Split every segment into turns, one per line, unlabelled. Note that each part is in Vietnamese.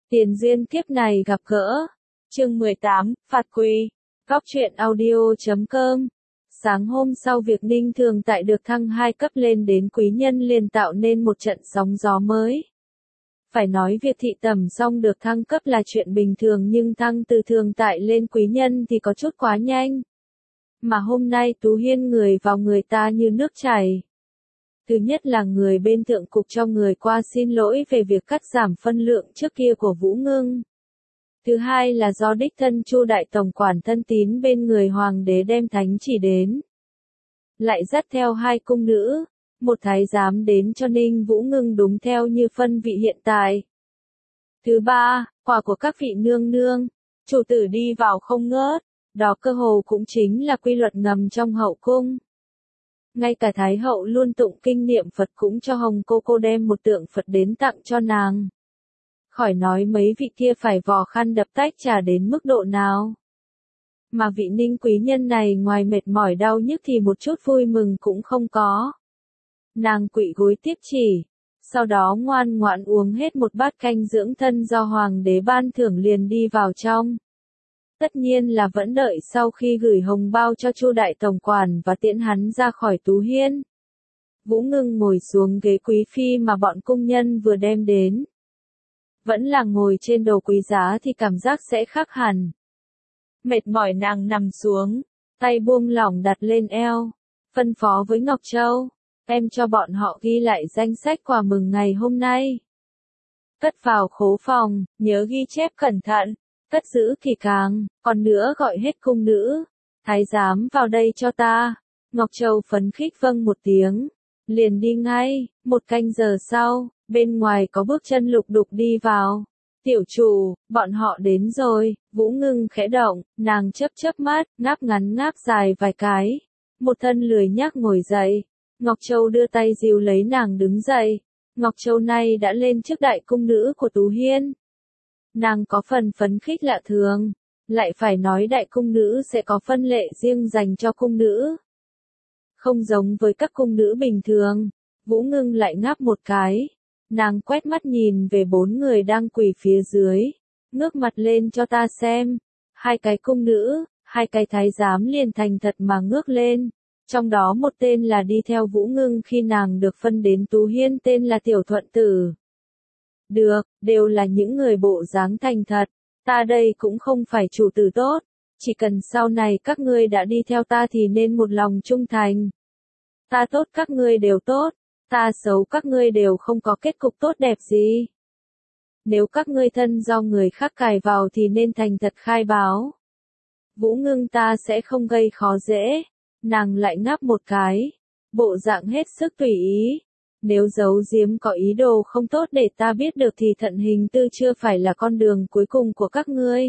Tiền duyên kiếp này gặp gỡ. Chương 18, phạt quỳ. Góc truyện audio.com. Sáng hôm sau việc Ninh Thường Tại được thăng 2 cấp lên đến quý nhân liền tạo nên một trận sóng gió mới. Phải nói việc thị tẩm xong được thăng cấp là chuyện bình thường, nhưng thăng từ thường tại lên quý nhân thì có chút quá nhanh. Mà hôm nay Tú Hiên người vào người ta như nước chảy. Thứ nhất là người bên thượng cục cho người qua xin lỗi về việc cắt giảm phân lượng trước kia của Vũ Ngưng. Thứ hai là do đích thân Chu đại tổng quản thân tín bên người hoàng đế đem thánh chỉ đến. Lại dắt theo 2 cung nữ, một thái giám đến cho Ninh Vũ Ngưng đúng theo như phân vị hiện tại. Thứ ba, quà của các vị nương nương, chủ tử đi vào không ngớt, đó cơ hồ cũng chính là quy luật ngầm trong hậu cung. Ngay cả Thái hậu luôn tụng kinh niệm Phật cũng cho Hồng cô đem một tượng Phật đến tặng cho nàng. Khỏi nói mấy vị kia phải vò khăn đập tách trà đến mức độ nào. Mà vị Ninh quý nhân này ngoài mệt mỏi đau nhức thì một chút vui mừng cũng không có. Nàng quỵ gối tiếp chỉ, sau đó ngoan ngoãn uống hết một bát canh dưỡng thân do hoàng đế ban thưởng liền đi vào trong. Tất nhiên là vẫn đợi sau khi gửi hồng bao cho Chu đại tổng quản và tiễn hắn ra khỏi Tú Hiên. Vũ Ngưng ngồi xuống ghế quý phi mà bọn cung nhân vừa đem đến. Vẫn là ngồi trên đồ quý giá thì cảm giác sẽ khác hẳn. Mệt mỏi nàng nằm xuống, tay buông lỏng đặt lên eo, phân phó với Ngọc Châu, em cho bọn họ ghi lại danh sách quà mừng ngày hôm nay. Cất vào khố phòng, nhớ ghi chép cẩn thận, cất giữ kỹ càng, còn nữa gọi hết cung nữ, thái giám vào đây cho ta. Ngọc Châu phấn khích vâng một tiếng, liền đi ngay. 1 canh giờ sau, bên ngoài có bước chân lục đục đi vào. Tiểu chủ, bọn họ đến rồi. Vũ Ngưng khẽ động, nàng chớp chớp mắt, ngáp ngắn ngáp dài vài cái. Một thân lười nhác ngồi dậy. Ngọc Châu đưa tay dìu lấy nàng đứng dậy. Ngọc Châu này đã lên chức đại cung nữ của Tú Hiên. Nàng có phần phấn khích lạ thường. Lại phải nói đại cung nữ sẽ có phân lệ riêng dành cho cung nữ. Không giống với các cung nữ bình thường. Vũ Ngưng lại ngáp một cái. Nàng quét mắt nhìn về 4 người đang quỳ phía dưới. Ngước mặt lên cho ta xem. 2 cái cung nữ, 2 cái thái giám liền thành thật mà ngước lên. Trong đó một tên là đi theo Vũ Ngưng khi nàng được phân đến Tú Hiên, tên là Tiểu Thuận Tử. Được, đều là những người bộ dáng thành thật. Ta đây cũng không phải chủ tử tốt. Chỉ cần sau này các ngươi đã đi theo ta thì nên một lòng trung thành. Ta tốt các ngươi đều tốt. Ta xấu các ngươi đều không có kết cục tốt đẹp gì. Nếu các ngươi thân do người khác cài vào thì nên thành thật khai báo. Vũ Ngưng ta sẽ không gây khó dễ. Nàng lại ngáp một cái. Bộ dạng hết sức tùy ý. Nếu giấu giếm có ý đồ không tốt để ta biết được thì thận hình tư chưa phải là con đường cuối cùng của các ngươi.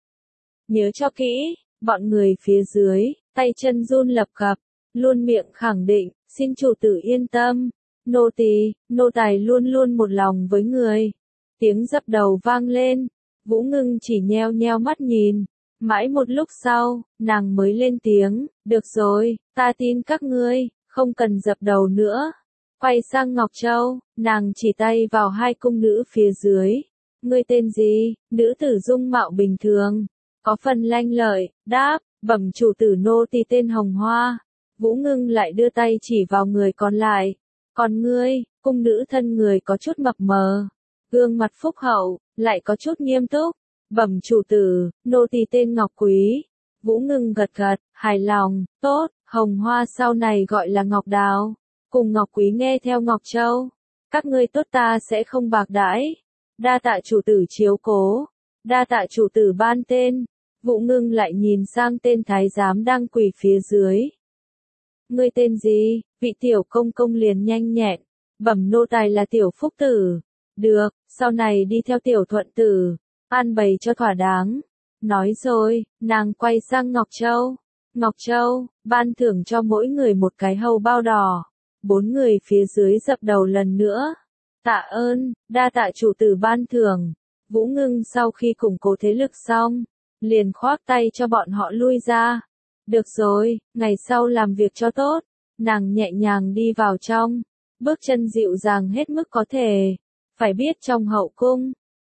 Nhớ cho kỹ, bọn người phía dưới, tay chân run lập cập, luôn miệng khẳng định, xin chủ tử yên tâm. Nô tỳ, nô tài luôn luôn một lòng với người. Tiếng dập đầu vang lên. Vũ Ngưng chỉ nheo nheo mắt nhìn. Mãi một lúc sau, nàng mới lên tiếng. Được rồi, ta tin các ngươi, không cần dập đầu nữa. Quay sang Ngọc Châu, nàng chỉ tay vào 2 cung nữ phía dưới. Ngươi tên gì? Nữ tử dung mạo bình thường. Có phần lanh lợi, đáp, bẩm chủ tử nô tỳ tên Hồng Hoa. Vũ Ngưng lại đưa tay chỉ vào người còn lại. Còn ngươi, cung nữ thân người có chút mập mờ, gương mặt phúc hậu, lại có chút nghiêm túc. Bẩm chủ tử, nô tỳ tên Ngọc Quý. Vũ Ngưng gật gật, hài lòng, tốt, Hồng Hoa sau này gọi là Ngọc Đào. Cùng Ngọc Quý nghe theo Ngọc Châu. Các ngươi tốt ta sẽ không bạc đãi. Đa tạ chủ tử chiếu cố. Đa tạ chủ tử ban tên. Vũ Ngưng lại nhìn sang tên thái giám đang quỳ phía dưới. Ngươi tên gì? Vị tiểu công công liền nhanh nhẹn. Bẩm nô tài là Tiểu Phúc Tử. Được, sau này đi theo Tiểu Thuận Tử. An bày cho thỏa đáng. Nói rồi, nàng quay sang Ngọc Châu. Ngọc Châu, ban thưởng cho mỗi người một cái hầu bao đỏ. 4 người phía dưới dập đầu lần nữa. Tạ ơn, đa tạ chủ tử ban thưởng. Vũ Ngưng sau khi củng cố thế lực xong, liền khoác tay cho bọn họ lui ra. Được rồi, ngày sau làm việc cho tốt. Nàng nhẹ nhàng đi vào trong, bước chân dịu dàng hết mức có thể. Phải biết trong hậu cung,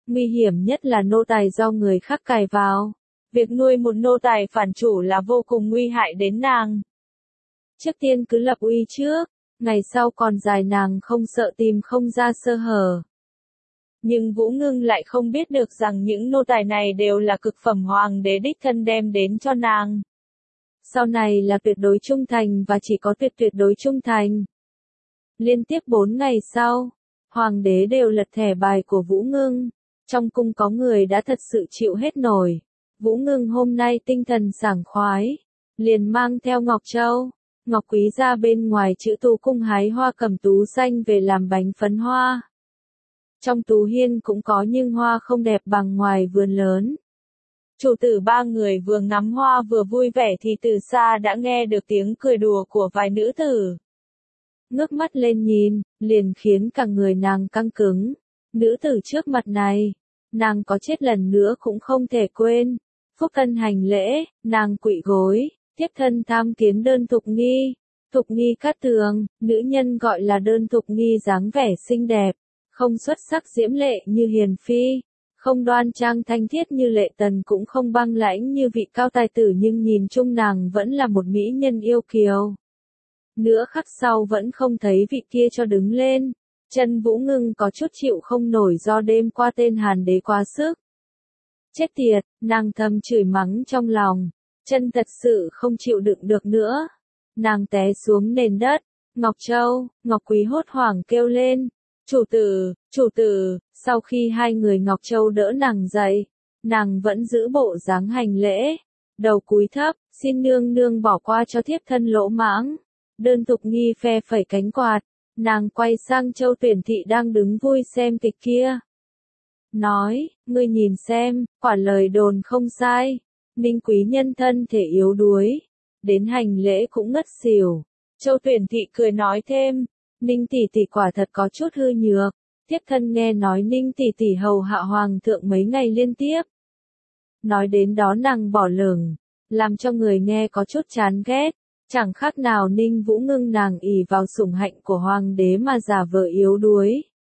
nguy hiểm nhất là nô tài do người khác cài vào. Việc nuôi một nô tài phản chủ là vô cùng nguy hại đến nàng. Trước tiên cứ lập uy trước, ngày sau còn dài nàng không sợ tìm không ra sơ hở. Nhưng Vũ Ngưng lại không biết được rằng những nô tài này đều là cực phẩm hoàng đế đích thân đem đến cho nàng. Sau này là tuyệt đối trung thành và chỉ có tuyệt đối trung thành. Liên tiếp 4 ngày sau, hoàng đế đều lật thẻ bài của Vũ Ngưng. Trong cung có người đã thật sự chịu hết nổi. Vũ Ngưng hôm nay tinh thần sảng khoái, liền mang theo Ngọc Châu, Ngọc Quý ra bên ngoài chữ tú cung hái hoa cẩm tú xanh về làm bánh phấn hoa. Trong tú hiên cũng có nhưng hoa không đẹp bằng ngoài vườn lớn. Chủ tử ba người vừa ngắm hoa vừa vui vẻ thì từ xa đã nghe được tiếng cười đùa của vài nữ tử. Ngước mắt lên nhìn, liền khiến cả người nàng căng cứng. Nữ tử trước mặt này, nàng có chết lần nữa cũng không thể quên. Phúc thân hành lễ, nàng quỵ gối, tiếp thân tham kiến Đơn Thục Nghi. Thục Nghi Cát Tường, nữ nhân gọi là Đơn Thục Nghi dáng vẻ xinh đẹp, không xuất sắc diễm lệ như Hiền Phi, không đoan trang thanh thiết như Lệ Tần cũng không băng lãnh như vị cao tài tử nhưng nhìn chung nàng vẫn là một mỹ nhân yêu kiều. Nửa khắc sau vẫn không thấy vị kia cho đứng lên, chân Vũ Ngưng có chút chịu không nổi do đêm qua tên Hàn Đế quá sức. Chết tiệt, nàng thầm chửi mắng trong lòng, chân thật sự không chịu đựng được nữa. Nàng té xuống nền đất, Ngọc Châu, Ngọc Quý hốt hoảng kêu lên, chủ tử, sau khi hai người Ngọc Châu đỡ nàng dậy, nàng vẫn giữ bộ dáng hành lễ, đầu cúi thấp, xin nương nương bỏ qua cho thiếp thân lỗ mãng. Đơn Thục Nghi phe phẩy cánh quạt, nàng quay sang Châu Tuyển Thị đang đứng vui xem kịch kia. Nói, ngươi nhìn xem, quả lời đồn không sai, Ninh quý nhân thân thể yếu đuối, đến hành lễ cũng ngất xỉu. Châu Tuyển Thị cười nói thêm, Ninh tỷ tỷ quả thật có chút hư nhược, thiếp thân nghe nói Ninh tỷ tỷ hầu hạ hoàng thượng mấy ngày liên tiếp. Nói đến đó nàng bỏ lửng, làm cho người nghe có chút chán ghét, chẳng khác nào Ninh Vũ Ngưng nàng ỷ vào sủng hạnh của hoàng đế mà giả vờ yếu đuối.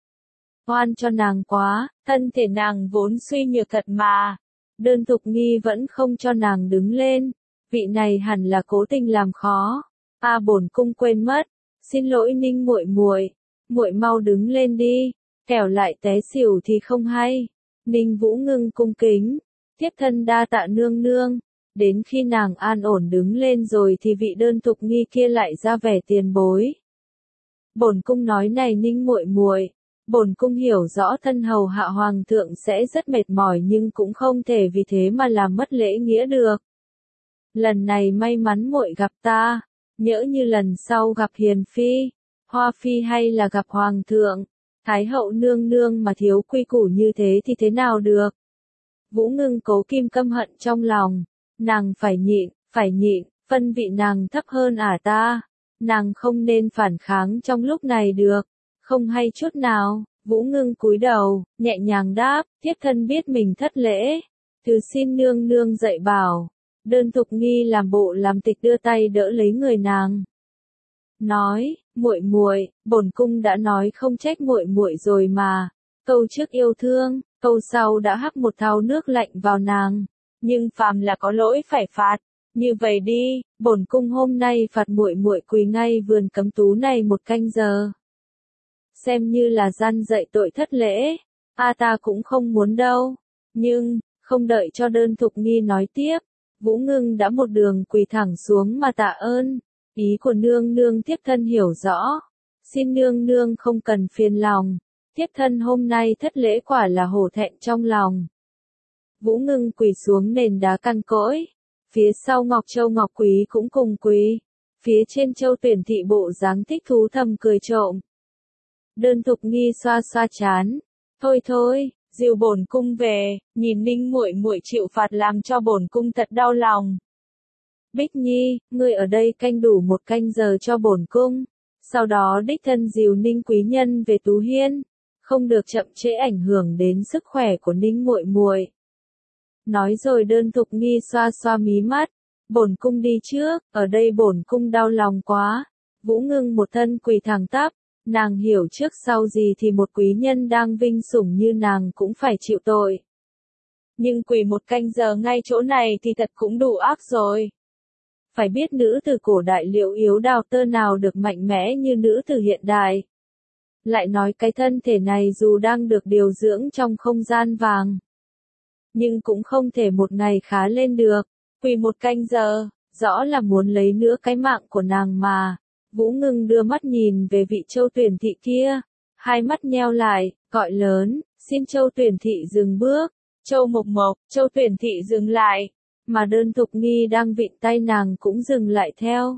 Oan cho nàng quá, thân thể nàng vốn suy nhược thật mà. Đơn Thục Nghi vẫn không cho nàng đứng lên, vị này hẳn là cố tình làm khó. Bổn cung quên mất, xin lỗi Ninh muội muội, muội mau đứng lên đi, kẻo lại té xỉu thì không hay. Ninh Vũ Ngưng cung kính, thiếp thân đa tạ nương nương. Đến khi nàng an ổn đứng lên rồi thì vị Đơn Thục Nghi kia lại ra vẻ tiền bối. Bổn cung nói này Ninh muội muội, bổn cung hiểu rõ thân hầu hạ hoàng thượng sẽ rất mệt mỏi nhưng cũng không thể vì thế mà làm mất lễ nghĩa được. Lần này may mắn muội gặp ta, nhỡ như lần sau gặp Hiền Phi, Hoa Phi hay là gặp hoàng thượng, Thái hậu nương nương mà thiếu quy củ như thế thì thế nào được. Vũ Ngưng cố kim căm hận trong lòng, nàng phải nhịn, phân vị nàng thấp hơn ta, nàng không nên phản kháng trong lúc này được, không hay chút nào. Vũ Ngưng cúi đầu, nhẹ nhàng đáp, thiếp thân biết mình thất lễ, thứ xin nương nương dạy bảo. Đơn Thục Nghi làm bộ làm tịch đưa tay đỡ lấy người nàng. Nói, muội muội, bổn cung đã nói không trách muội muội rồi mà. Câu trước yêu thương, câu sau đã hắc một thau nước lạnh vào nàng. Nhưng phàm là có lỗi phải phạt. Như vậy đi, bổn cung hôm nay phạt muội muội quỳ ngay vườn cấm tú này 1 canh giờ. Xem như là gian dạy tội thất lễ. Ta cũng không muốn đâu. Nhưng, không đợi cho Đơn Thục Nghi nói tiếp, Vũ Ngưng đã một đường quỳ thẳng xuống mà tạ ơn. Ý của nương nương thiếp thân hiểu rõ. Xin nương nương không cần phiền lòng. Thiếp thân hôm nay thất lễ quả là hổ thẹn trong lòng. Vũ Ngưng quỳ xuống nền đá cằn cỗi. Phía sau Ngọc Châu Ngọc Quý cũng cùng quỳ. Phía trên Châu Tuyển Thị bộ dáng thích thú thầm cười trộm. Đơn Thục Nghi xoa xoa trán. Thôi, dìu bổn cung về, nhìn Ninh muội muội chịu phạt làm cho bổn cung thật đau lòng. Bích Nhi, ngươi ở đây canh đủ 1 canh giờ cho bổn cung, sau đó đích thân dìu Ninh quý nhân về Tú Hiên, không được chậm trễ ảnh hưởng đến sức khỏe của Ninh muội muội. Nói rồi Đơn Thục Nghi xoa xoa mí mắt, bổn cung đi trước, ở đây bổn cung đau lòng quá. Vũ Ngưng một thân quỳ thẳng tắp, Nàng hiểu trước sau gì thì một quý nhân đang vinh sủng như nàng cũng phải chịu tội. Nhưng quỳ 1 canh giờ ngay chỗ này thì thật cũng đủ ác rồi. Phải biết nữ tử cổ đại liệu yếu đào tơ nào được mạnh mẽ như nữ tử hiện đại. Lại nói cái thân thể này dù đang được điều dưỡng trong không gian vàng, nhưng cũng không thể một ngày khá lên được. Quỳ 1 canh giờ, rõ là muốn lấy nữa cái mạng của nàng mà. Vũ Ngưng đưa mắt nhìn về vị Châu Tuyển Thị kia, hai mắt nheo lại, gọi lớn, xin Châu Tuyển Thị dừng bước. Châu Mộc Mộc, Châu Tuyển Thị dừng lại, mà Đơn Thục Nghi đang vịn tay nàng cũng dừng lại theo.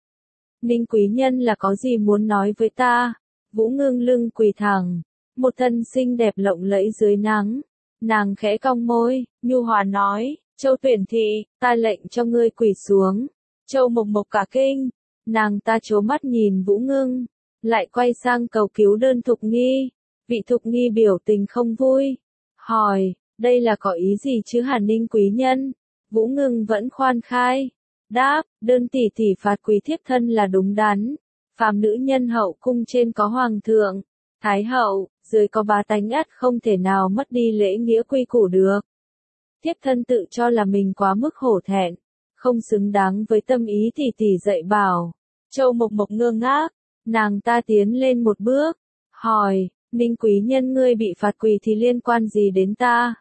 Ninh quý nhân là có gì muốn nói với ta? Vũ Ngưng lưng quỳ thẳng, một thân xinh đẹp lộng lẫy dưới nắng. Nàng khẽ cong môi, nhu hòa nói, Châu Tuyển Thị, ta lệnh cho ngươi quỳ xuống. Châu Mộc Mộc cả kinh, nàng ta trố mắt nhìn Vũ Ngưng, lại quay sang cầu cứu Đơn Thục Nghi. Vị Thục Nghi biểu tình không vui, hỏi, đây là có ý gì chứ hả Ninh quý nhân? Vũ Ngưng vẫn khoan khai, đáp, Đơn tỷ tỷ phạt quý thiếp thân là đúng đắn. Phàm nữ nhân hậu cung trên có hoàng thượng, thái hậu, dưới có bá tánh ắt không thể nào mất đi lễ nghĩa quy củ được. Thiếp thân tự cho là mình quá mức hổ thẹn, không xứng đáng với tâm ý tỷ tỷ dạy bảo. Châu Mộc Mộc ngơ ngác, nàng ta tiến lên một bước, hỏi, Ninh quý nhân ngươi bị phạt quỳ thì liên quan gì đến ta?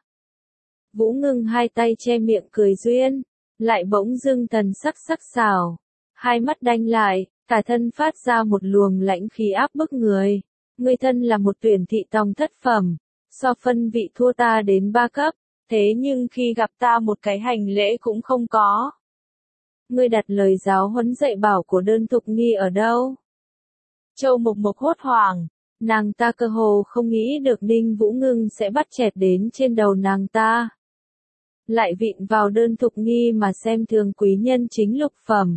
Vũ Ngưng hai tay che miệng cười duyên, lại bỗng dưng thần sắc sắc sảo, hai mắt đanh lại, cả thân phát ra một luồng lãnh khí áp bức người. Ngươi thân là một tuyển thị tòng thất phẩm, so phân vị thua ta đến 3 cấp, thế nhưng khi gặp ta một cái hành lễ cũng không có. Ngươi đặt lời giáo huấn dạy bảo của Đơn Thục Nghi ở đâu? Châu Mộc Mộc hốt hoảng, nàng ta cơ hồ không nghĩ được Ninh Vũ Ngưng sẽ bắt chẹt đến trên đầu nàng ta. Lại vịn vào Đơn Thục Nghi mà xem thường quý nhân chính lục phẩm.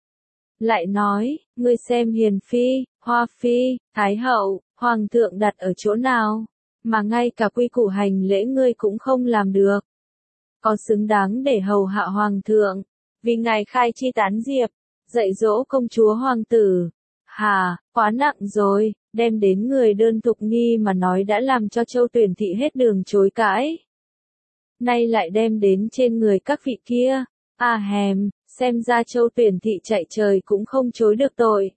Lại nói, ngươi xem hiền phi, hoa phi, thái hậu, hoàng thượng đặt ở chỗ nào, mà ngay cả quy củ hành lễ ngươi cũng không làm được. Có xứng đáng để hầu hạ hoàng thượng, vì ngài khai chi tán diệp, dạy dỗ công chúa hoàng tử. Hà, quá nặng rồi, đem đến người Đơn Thục Nghi mà nói đã làm cho Châu Tuyển Thị hết đường chối cãi. Nay lại đem đến trên người các vị kia, hèm, xem ra Châu Tuyển Thị chạy trời cũng không chối được tội.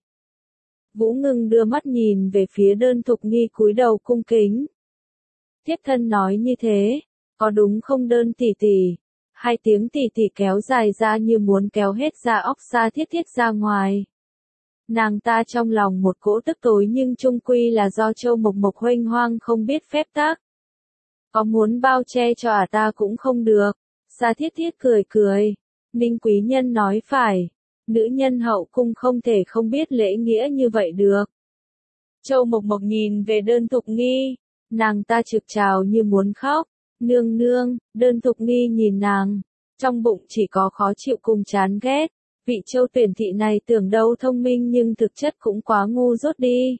Vũ Ngưng đưa mắt nhìn về phía Đơn Thục Nghi cúi đầu cung kính. Thiếp thân nói như thế, có đúng không Đơn tỷ tỷ? Hai tiếng tỷ tỷ kéo dài ra như muốn kéo hết da óc xa thiết thiết ra ngoài. Nàng ta trong lòng một cỗ tức tối nhưng chung quy là do Châu Mộc Mộc huênh hoang không biết phép tắc. Có muốn bao che cho ta cũng không được. Sa thiết thiết cười cười. Ninh quý nhân nói phải. Nữ nhân hậu cung không thể không biết lễ nghĩa như vậy được. Châu Mộc Mộc nhìn về Đơn Thục Nghi. Nàng ta trực trào như muốn khóc. Nương nương, Đơn Thục Nghi nhìn nàng. Trong bụng chỉ có khó chịu cùng chán ghét. Vị Châu Tuyển Thị này tưởng đâu thông minh nhưng thực chất cũng quá ngu dốt đi.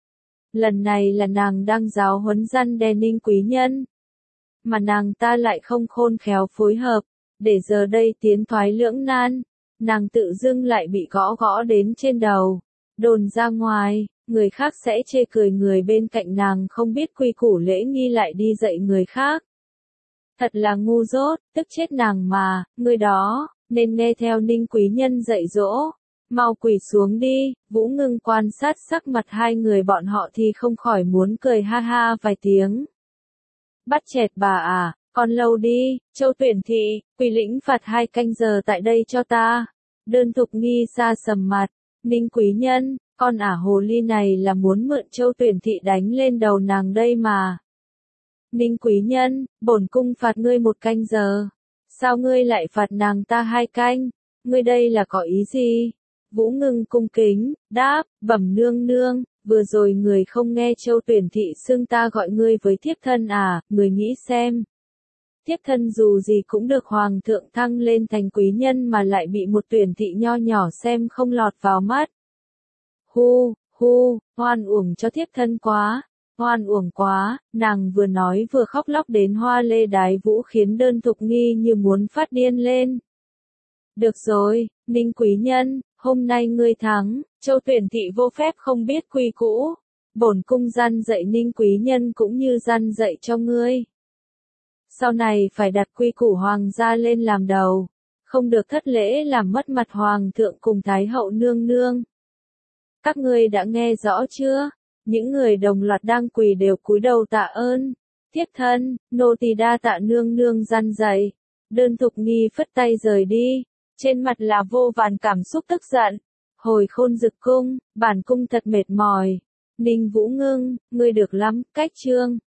Lần này là nàng đang giáo huấn răn đe Ninh quý nhân. Mà nàng ta lại không khôn khéo phối hợp, để giờ đây tiến thoái lưỡng nan, nàng tự dưng lại bị gõ gõ đến trên đầu, đồn ra ngoài, người khác sẽ chê cười người bên cạnh nàng không biết quy củ lễ nghi lại đi dạy người khác. Thật là ngu dốt, tức chết nàng mà, người đó, nên nghe theo Ninh quý nhân dạy dỗ, mau quỳ xuống đi. Vũ Ngưng quan sát sắc mặt hai người bọn họ thì không khỏi muốn cười ha ha vài tiếng. Bắt chẹt bà à, còn lâu đi, Châu Tuyển Thị, quỳ lĩnh phạt 2 canh giờ tại đây cho ta. Đơn Thục Nghi xa sầm mặt, Ninh quý nhân, con hồ ly này là muốn mượn Châu Tuyển Thị đánh lên đầu nàng đây mà. Ninh quý nhân, bổn cung phạt ngươi 1 canh giờ. Sao ngươi lại phạt nàng ta 2 canh? Ngươi đây là có ý gì? Vũ Ngưng cung kính, đáp, bẩm nương nương, vừa rồi người không nghe Châu Tuyển Thị xưng ta gọi ngươi với thiếp thân người nghĩ xem. Thiếp thân dù gì cũng được hoàng thượng thăng lên thành quý nhân mà lại bị một tuyển thị nho nhỏ xem không lọt vào mắt. Hoan uổng cho thiếp thân quá, hoan uổng quá, nàng vừa nói vừa khóc lóc đến hoa lê đái vũ khiến Đơn Thục Nghi như muốn phát điên lên. Được rồi, Ninh quý nhân, hôm nay ngươi thắng, Châu Tuyển Thị vô phép không biết quy củ. bổn cung gian dạy Ninh quý nhân cũng như gian dạy cho ngươi. Sau này phải đặt quy củ hoàng gia lên làm đầu, không được thất lễ làm mất mặt hoàng thượng cùng thái hậu nương nương. Các ngươi đã nghe rõ chưa? Những người đồng loạt đang quỳ đều cúi đầu tạ ơn. Thiếp thân, nô tỳ đa tạ nương nương gian dạy. Đơn Thục Nghi phất tay rời đi, trên mặt là vô vàn cảm xúc tức giận. Hồi Khôn Dực cung, bản cung thật mệt mỏi. Ninh Vũ Ngưng, ngươi được lắm, cách chương.